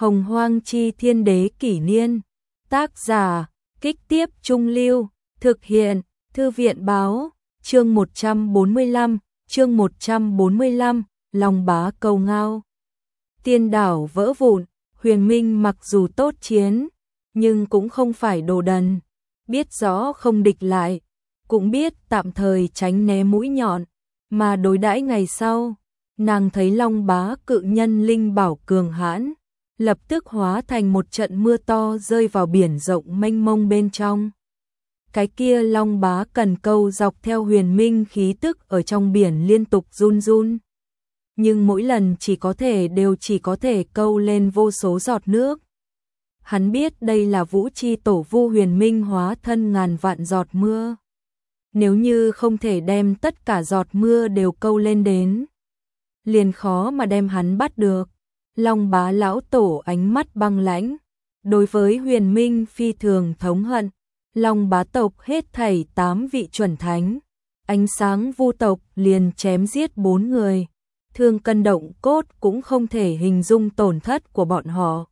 Hồng Hoang Chi Thiên Đế Kỷ Niên. Tác giả, Kích Tiếp Trung Lưu. Thực hiện, Thư viện Báo. Chương 145, chương 145, Long Bá cầu ngao. Tiên đảo vỡ vụn, Huyền Minh mặc dù tốt chiến, nhưng cũng không phải đồ đần. Biết rõ không địch lại, cũng biết tạm thời tránh né mũi nhọn, mà đối đãi ngày sau. Nàng thấy Long Bá cự nhân linh bảo cường hãn, lập tức hóa thành một trận mưa to rơi vào biển rộng mênh mông bên trong. Cái kia Long Bá cần câu dọc theo Huyền Minh khí tức ở trong biển liên tục run run. Nhưng mỗi lần đều chỉ có thể câu lên vô số giọt nước. Hắn biết đây là Vũ Chi Tổ Vu Huyền Minh hóa thân ngàn vạn giọt mưa. Nếu như không thể đem tất cả giọt mưa đều câu lên đến, liền khó mà đem hắn bắt được. Long Bá lão tổ ánh mắt băng lãnh, đối với Huyền Minh phi thường thống hận. Long Bá tộc hết thảy 8 vị chuẩn thánh, ánh sáng vu tộc liền chém giết 4 người, thương cân động cốt cũng không thể hình dung tổn thất của bọn họ.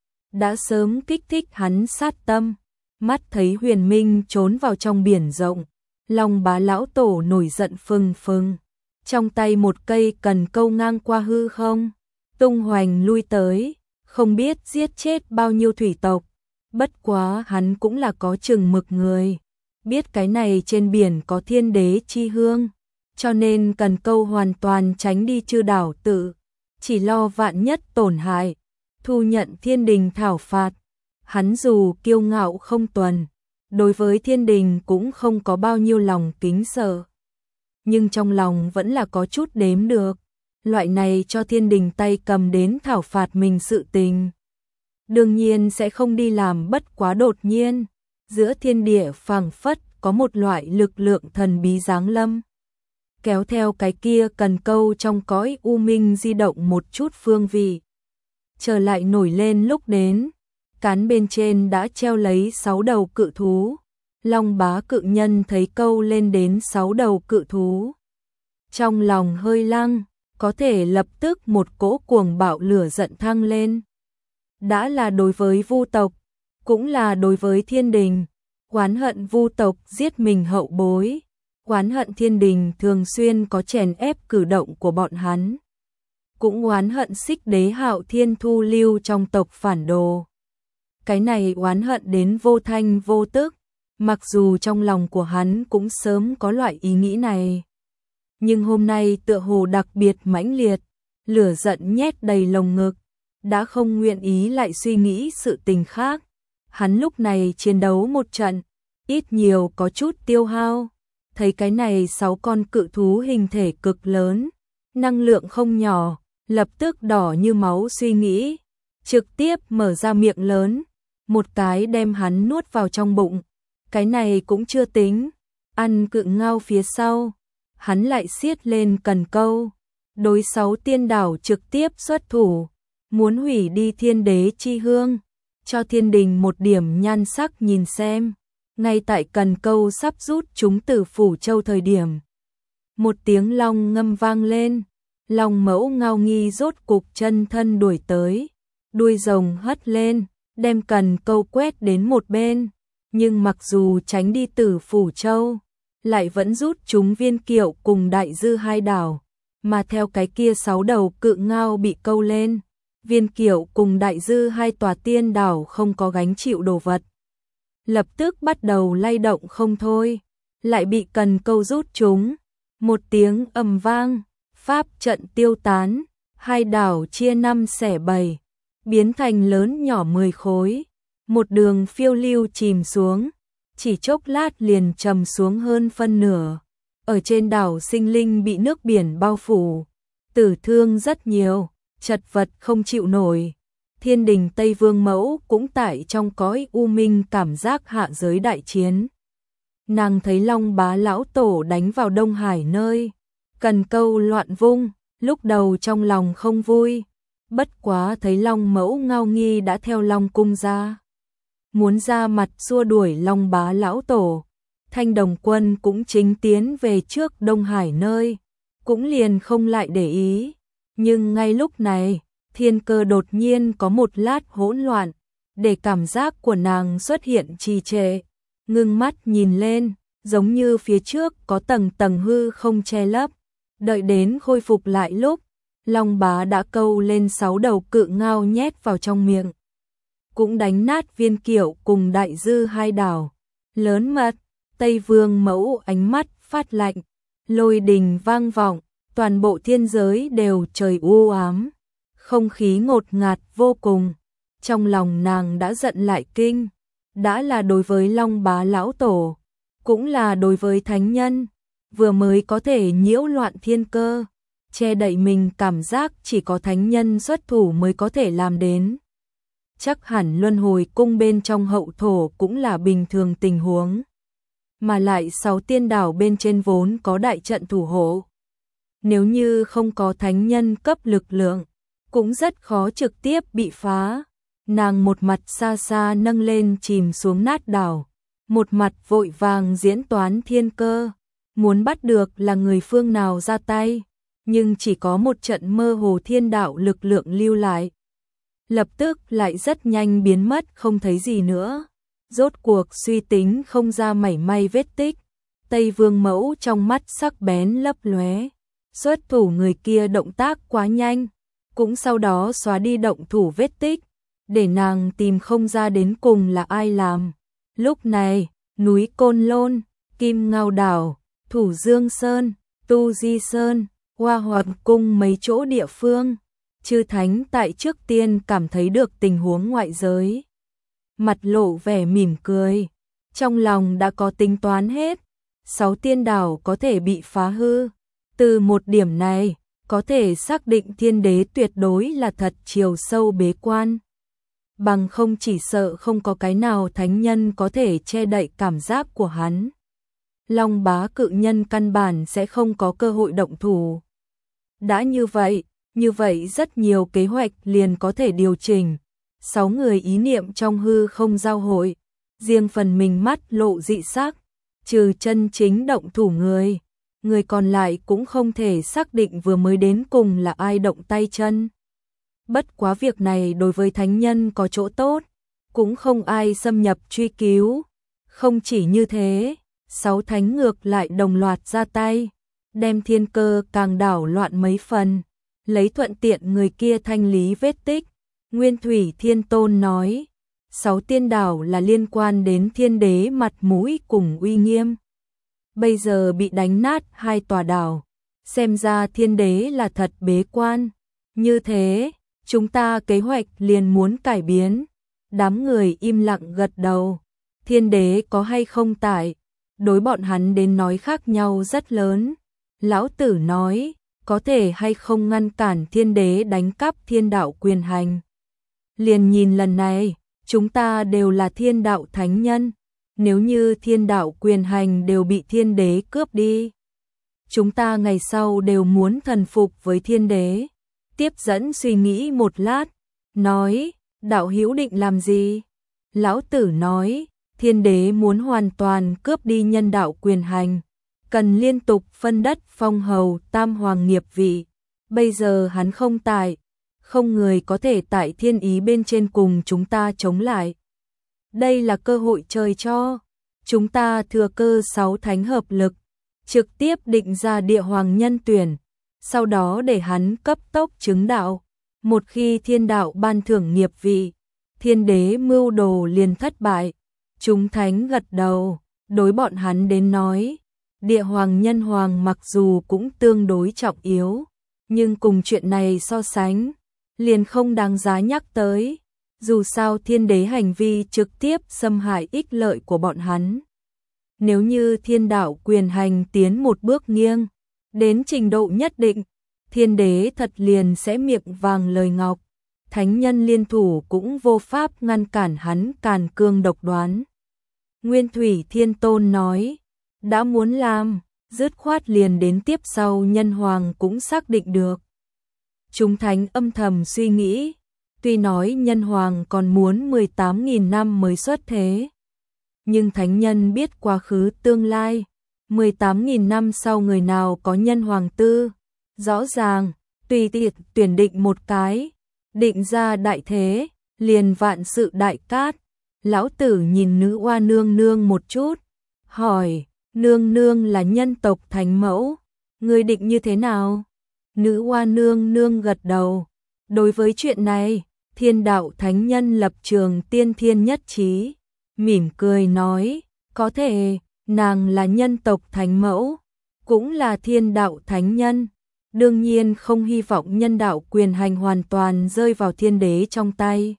Đã sớm kích thích hắn sát tâm, mắt thấy Huyền Minh trốn vào trong biển rộng, Long Bá lão tổ nổi giận phừng phừng, trong tay một cây cần câu ngang qua hư không, tung hoành lui tới, không biết giết chết bao nhiêu thủy tộc. Bất quá hắn cũng là có chừng mực người, biết cái này trên biển có thiên đế chi hương, cho nên cần câu hoàn toàn tránh đi Chư đảo tự, chỉ lo vạn nhất tổn hại, thu nhận thiên đình thảo phạt. Hắn dù kiêu ngạo không tuần, đối với thiên đình cũng không có bao nhiêu lòng kính sợ, nhưng trong lòng vẫn là có chút đếm được, loại này cho thiên đình tay cầm đến thảo phạt mình sự tình. Đương nhiên sẽ không đi làm, bất quá đột nhiên, giữa thiên địa phảng phất có một loại lực lượng thần bí giáng lâm, kéo theo cái kia cần câu trong cõi u minh di động một chút phương vị. Trở lại nổi lên lúc đến, cán bên trên đã treo lấy 6 đầu cự thú. Long Bá cự nhân thấy câu lên đến 6 đầu cự thú, trong lòng hơi lăng, có thể lập tức một cỗ cuồng bạo lửa giận thăng lên. Đã là đối với vu tộc, cũng là đối với thiên đình, oán hận vu tộc giết mình hậu bối, oán hận thiên đình thường xuyên có chèn ép cử động của bọn hắn, cũng oán hận Xích Đế Hạo Thiên thu lưu trong tộc phản đồ. Cái này oán hận đến vô thanh vô tức, mặc dù trong lòng của hắn cũng sớm có loại ý nghĩ này, nhưng hôm nay tựa hồ đặc biệt mãnh liệt, lửa giận nhét đầy lồng ngực, đã không nguyện ý lại suy nghĩ sự tình khác. Hắn lúc này chiến đấu một trận, ít nhiều có chút tiêu hao, thấy cái này 6 con cự thú hình thể cực lớn, năng lượng không nhỏ, lập tức đỏ như máu suy nghĩ, trực tiếp mở ra miệng lớn, một cái đem hắn nuốt vào trong bụng. Cái này cũng chưa tính, ăn cự ngao phía sau, hắn lại siết lên cần câu, đối 6 tiên đảo trực tiếp xuất thủ, muốn hủy đi thiên đế chi hương, cho thiên đình một điểm nhan sắc nhìn xem. Ngay tại cần câu sắp rút chúng từ Phủ Châu thời điểm, một tiếng long ngâm vang lên, Long Mẫu Ngao Nghi rốt cục chân thân đuổi tới, đuôi rồng hất lên, đem cần câu quét đến một bên, nhưng mặc dù tránh đi từ Phủ Châu, lại vẫn rút chúng Viên Kiệu cùng Đại Dư hai đảo, mà theo cái kia 6 đầu cự ngao bị câu lên, Viên Kiệu cùng Đại Dư hai tòa tiên đảo không có gánh chịu đồ vật, lập tức bắt đầu lay động không thôi, lại bị cần câu rút chúng. Một tiếng ầm vang, pháp trận tiêu tán, hai đảo chia 5 xẻ 7, biến thành lớn nhỏ 10 khối, một đường phiêu lưu chìm xuống, chỉ chốc lát liền trầm xuống hơn phân nửa. Ở trên đảo sinh linh bị nước biển bao phủ, tử thương rất nhiều, chật vật không chịu nổi. Thiên đình Tây Vương Mẫu cũng tại trong cõi u minh cảm giác hạ giới đại chiến. Nàng thấy Long Bá lão tổ đánh vào Đông Hải nơi, cần câu loạn vung, lúc đầu trong lòng không vui, bất quá thấy Long Mẫu Ngao Nghi đã theo Long cung ra, muốn ra mặt xua đuổi Long Bá lão tổ. Thanh Đồng Quân cũng chính tiến về trước Đông Hải nơi, cũng liền không lại để ý, nhưng ngay lúc này, thiên cơ đột nhiên có một lát hỗn loạn, để cảm giác của nàng xuất hiện trì trệ, ngưng mắt nhìn lên, giống như phía trước có tầng tầng hư không che lấp, đợi đến khôi phục lại lúc, Long Bá đã câu lên 6 đầu cự ngao nhét vào trong miệng. Cũng đánh nát Viên Kiệu cùng Đại Dư hai đảo. Lớn mật, Tây Vương Mẫu ánh mắt phát lạnh, lôi đình vang vọng, toàn bộ thiên giới đều trời u ám, không khí ngột ngạt vô cùng. Trong lòng nàng đã giận lại kinh, đã là đối với Long Bá lão tổ, cũng là đối với thánh nhân, vừa mới có thể nhiễu loạn thiên cơ, che đậy mình cảm giác chỉ có thánh nhân xuất thủ mới có thể làm đến. Chắc hẳn luân hồi cung bên trong hậu thổ cũng là bình thường tình huống. Mà lại 6 tiên đảo bên trên vốn có đại trận thủ hộ. Nếu như không có thánh nhân cấp lực lượng, cũng rất khó trực tiếp bị phá. Nàng một mặt xa xa nâng lên chìm xuống nát đảo, một mặt vội vàng diễn toán thiên cơ, muốn bắt được là người phương nào ra tay, nhưng chỉ có một trận mơ hồ thiên đạo lực lượng lưu lại. Lập tức lại rất nhanh biến mất không thấy gì nữa. Rốt cuộc suy tính không ra mảy may vết tích. Tây Vương Mẫu trong mắt sắc bén lấp lóe. Xuất thủ người kia động tác quá nhanh, cũng sau đó xóa đi động thủ vết tích, để nàng tìm không ra đến cùng là ai làm. Lúc này, núi Côn Lôn, Kim Ngao Đảo, Thủ Dương Sơn, Tu Di Sơn, Hoa Hoạt Cung mấy chỗ địa phương, chư thánh tại trước tiên cảm thấy được tình huống ngoại giới. Mặt lộ vẻ mỉm cười, trong lòng đã có tính toán hết, 6 tiên đảo có thể bị phá hư. Từ một điểm này, có thể xác định thiên đế tuyệt đối là thật chiều sâu bế quan. Bằng không chỉ sợ không có cái nào thánh nhân có thể che đậy cảm giác của hắn. Long Bá cự nhân căn bản sẽ không có cơ hội động thủ. Đã như vậy rất nhiều kế hoạch liền có thể điều chỉnh. 6 người ý niệm trong hư không giao hội, riêng phần mình mắt lộ dị sắc, trừ chân chính động thủ người còn lại cũng không thể xác định vừa mới đến cùng là ai động tay chân. Bất quá việc này đối với thánh nhân có chỗ tốt, cũng không ai xâm nhập truy cứu. Không chỉ như thế, 6 thánh ngược lại đồng loạt ra tay, đem thiên cơ càng đảo loạn mấy phần, lấy thuận tiện người kia thanh lý vết tích. Nguyên Thủy Thiên Tôn nói, 6 tiên đảo là liên quan đến thiên đế mặt mũi cùng uy nghiêm. Bây giờ bị đánh nát 2 tòa đảo, xem ra thiên đế là thật bế quan. Như thế, chúng ta kế hoạch liền muốn cải biến. Đám người im lặng gật đầu. Thiên đế có hay không tại, đối bọn hắn đến nói khác nhau rất lớn. Lão Tử nói, có thể hay không ngăn cản thiên đế đánh cắp thiên đạo quyền hành. Liền nhìn lần này, chúng ta đều là thiên đạo thánh nhân. Nếu như thiên đạo quyền hành đều bị thiên đế cướp đi, chúng ta ngày sau đều muốn thần phục với thiên đế. Tiếp dẫn suy nghĩ một lát, nói, đạo hữu định làm gì? Lão Tử nói, thiên đế muốn hoàn toàn cướp đi nhân đạo quyền hành, cần liên tục phân đất phong hầu tam hoàng nghiệp vị. Bây giờ hắn không tại, không người có thể tại thiên ý bên trên cùng chúng ta chống lại. Đây là cơ hội trời cho, chúng ta thừa cơ 6 thánh hợp lực, trực tiếp định ra địa hoàng nhân tuyển, sau đó để hắn cấp tốc chứng đạo. Một khi thiên đạo ban thưởng nghiệp vị, thiên đế mưu đồ liền thất bại. Chúng thánh gật đầu, đối bọn hắn đến nói, địa hoàng nhân hoàng mặc dù cũng tương đối trọng yếu, nhưng cùng chuyện này so sánh, liền không đáng giá nhắc tới. Dù sao thiên đế hành vi trực tiếp xâm hại ích lợi của bọn hắn. Nếu như thiên đạo quyền hành tiến một bước nghiêng, đến trình độ nhất định, thiên đế thật liền sẽ miệng vàng lời ngọc. Thánh nhân liên thủ cũng vô pháp ngăn cản hắn càn cương độc đoán. Nguyên Thủy Thiên Tôn nói, đã muốn làm, dứt khoát liền đến tiếp sau nhân hoàng cũng xác định được. Chúng thánh âm thầm suy nghĩ, tuy nói nhân hoàng còn muốn 18.000 năm mới xuất thế, nhưng thánh nhân biết quá khứ tương lai, 18.000 năm sau người nào có nhân hoàng tư, rõ ràng, tùy tiện tuyển định một cái, định ra đại thế, liền vạn sự đại cát. Lão tử nhìn nữ oa nương nương một chút, hỏi, nương nương là nhân tộc thánh mẫu, ngươi định như thế nào? Nữ oa nương nương gật đầu, đối với chuyện này, thiên đạo thánh nhân lập trường tiên thiên nhất trí, mỉm cười nói, có thể, nàng là nhân tộc thánh mẫu, cũng là thiên đạo thánh nhân, đương nhiên không hy vọng nhân đạo quyền hành hoàn toàn rơi vào thiên đế trong tay.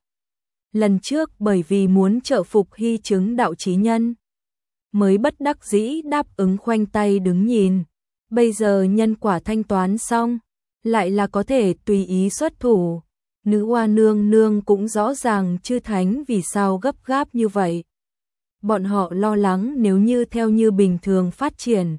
Lần trước bởi vì muốn trợ phục hy chứng đạo chí nhân, mới bất đắc dĩ đáp ứng khoanh tay đứng nhìn, bây giờ nhân quả thanh toán xong, lại là có thể tùy ý xuất thủ. Nữ oa nương nương cũng rõ ràng chư thánh vì sao gấp gáp như vậy. Bọn họ lo lắng nếu như theo như bình thường phát triển,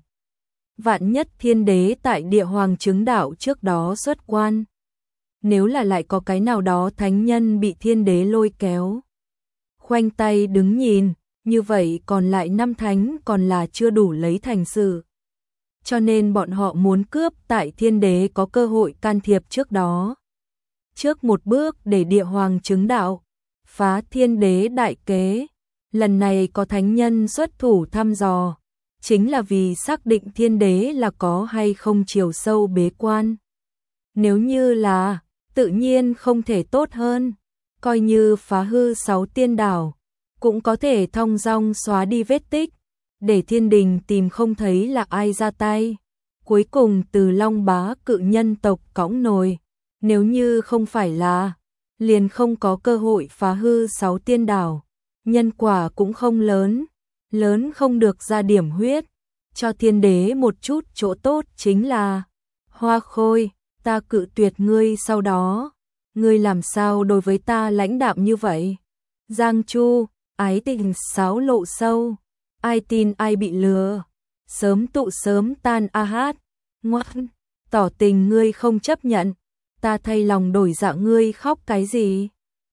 vạn nhất thiên đế tại địa hoàng chứng đạo trước đó xuất quan. Nếu là lại có cái nào đó thánh nhân bị thiên đế lôi kéo, khoanh tay đứng nhìn, như vậy còn lại 5 thánh còn là chưa đủ lấy thành sự. Cho nên bọn họ muốn cướp tại thiên đế có cơ hội can thiệp trước đó. Trước một bước để địa hoàng chứng đạo, phá thiên đế đại kế. Lần này có thánh nhân xuất thủ thăm dò, chính là vì xác định thiên đế là có hay không chiều sâu bế quan. Nếu như là, tự nhiên không thể tốt hơn, coi như phá hư 6 tiên đảo, cũng có thể thong dong xóa đi vết tích, để thiên đình tìm không thấy là ai ra tay. Cuối cùng từ Long Bá cự nhân tộc cõng nồi, nếu như không phải là, liền không có cơ hội phá hư 6 tiên đảo. Nhân quả cũng không lớn, lớn không được ra điểm huyết, cho thiên đế một chút chỗ tốt chính là, Hoa Khôi, ta cự tuyệt ngươi sau đó, ngươi làm sao đối với ta lãnh đạm như vậy? Giang Chu, ái tình sáo lộ sâu, ai tin ai bị lừa, sớm tụ sớm tan a hát, ngoan, tỏ tình ngươi không chấp nhận, ta thay lòng đổi dạ ngươi khóc cái gì?